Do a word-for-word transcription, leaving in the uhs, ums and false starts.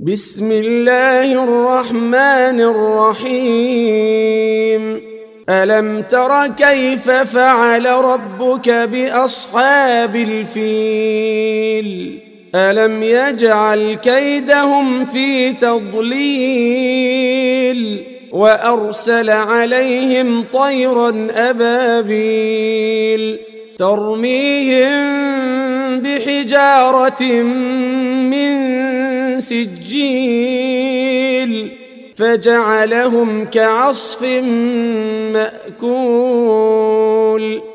بسم الله الرحمن الرحيم ألم تر كيف فعل ربك بأصحاب الفيل ألم يجعل كيدهم في تضليل وأرسل عليهم طيرا أبابيل ترميهم بحجارة من سجيل فجعلهم كعصف مأكول